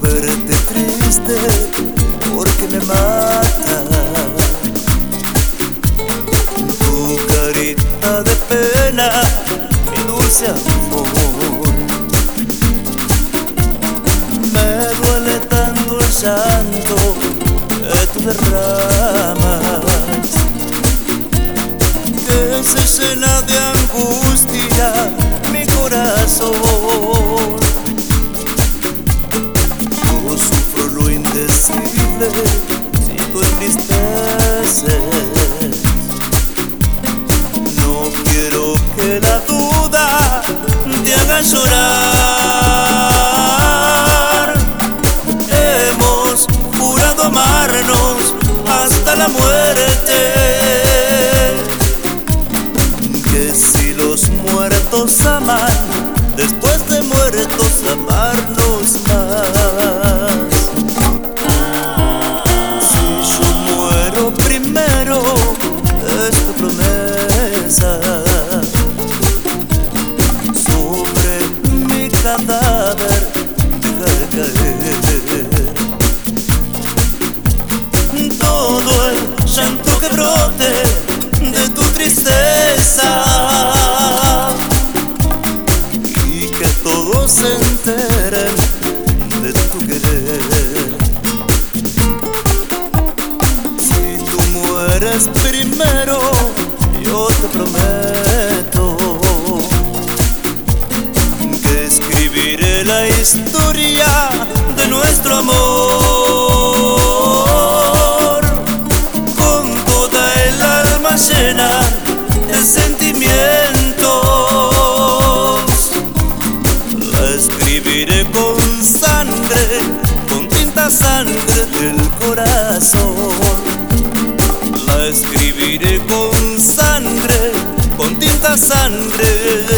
verte triste porque me mata tu carita de pena, mi dulce amor. Me duele tanto el llanto que tú derramas, que se llena de angustia mi corazón. Yo sufro lo indecible si tú entristeces. No quiero que la duda te haga llorar. Hemos jurado amarnos hasta la muerte, que si los muertos aman, después de muertos amarnos más. Si yo muero primero, es tu promesa, sobre mi cadáver deja de caer todo el llanto que brote de tu tristeza, y que todos se enteren de tu querer. Si tú mueres primero, yo te prometo que escribiré la historia de nuestro amor, con toda el alma llena de sentimientos. La escribiré con sangre, con tinta sangre del corazón. La escribiré con sangre, con tinta sangre